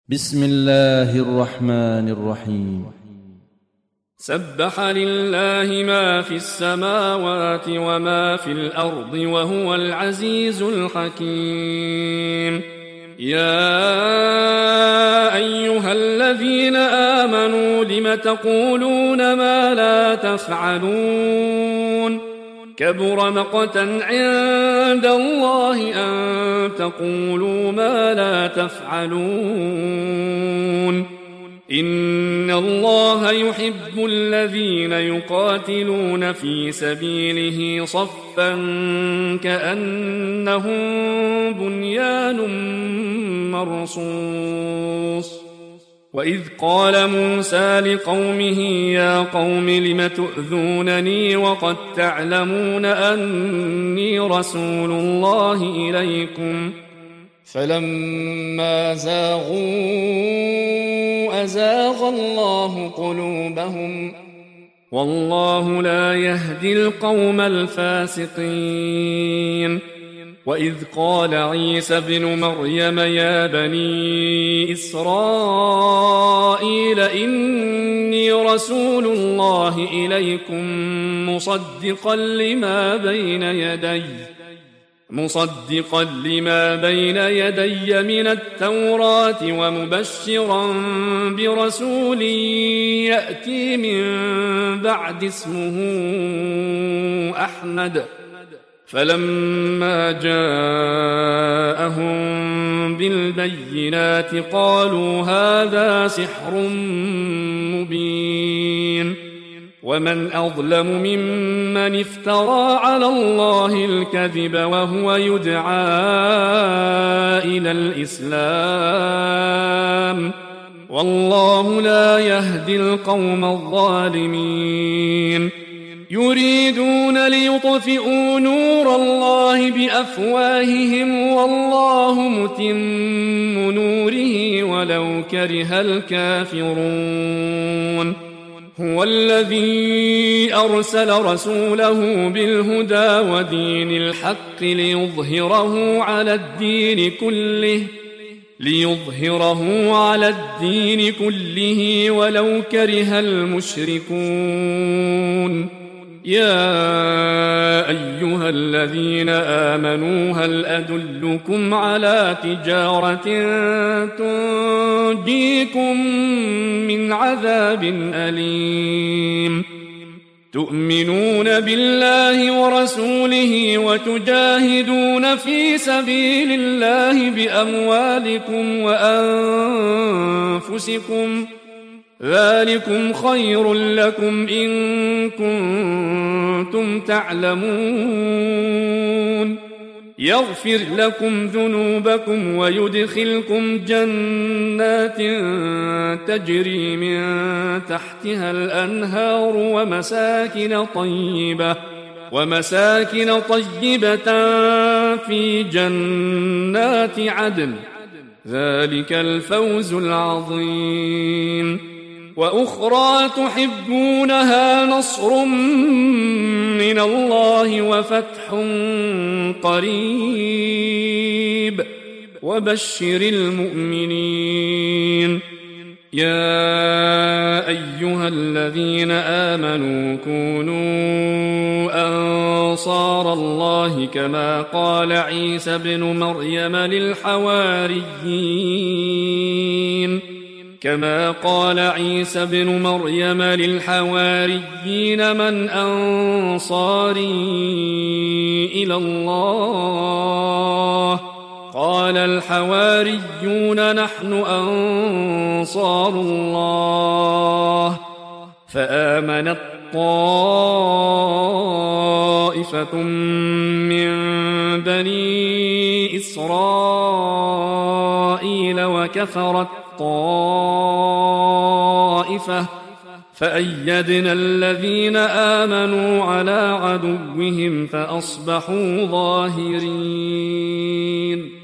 بسم الله الرحمن الرحيم. سبح لله ما في السماوات وما في الأرض وهو العزيز الحكيم. يا أيها الذين آمنوا لم تقولون ما لا تفعلون كبر مقتا عند الله أن تقولوا ما لا تفعلون إن الله يحب الذين يقاتلون في سبيله صفا كأنهم بنيان مرصوص. وإذ قال موسى لقومه يا قوم لم تؤذونني وقد تعلمون أني رسول الله إليكم فلما زاغوا أزاغ الله قلوبهم والله لا يهدي القوم الفاسقين. وإذ قال عيسى ابن مريم يا بني إسرائيل إني رسول الله إليكم مصدقا لما بين يدي من التوراة ومبشرا برسول يأتي من بعد اسمه أحمد. فلما جاءهم بالبينات قالوا هذا سحر مبين. ومن أظلم ممن افترى على الله الكذب وهو يدعى إلى الإسلام والله لا يهدي القوم الظالمين. يريدون ليطفئوا نور الله بأفواههم والله متم نوره ولو كره الكافرون. هو الذي أرسل رسوله بالهدى ودين الحق ليظهره على الدين كله ولو كره المشركون. يا أيها الذين آمنوا هل أدلكم على تجارة تنجيكم من عذاب أليم تؤمنون بالله ورسوله وتجاهدون في سبيل الله بأموالكم وأنفسكم ذلكم خير لكم إن كنتم تعلمون. يغفر لكم ذنوبكم ويدخلكم جنات تجري من تحتها الأنهار ومساكن طيبة في جنات عدن ذلك الفوز العظيم. وأخرى تحبونها نصر من الله وفتح قريب وبشر المؤمنين. يا أيها الذين آمنوا كونوا أنصار الله كما قال عيسى ابن مريم للحواريين من أنصاري إلى الله قال الحواريون نحن أنصار الله. فآمنت طائفة من بني إسرائيل وكفرت طائفة فأيدنا الذين آمنوا على عدوهم فأصبحوا ظاهرين.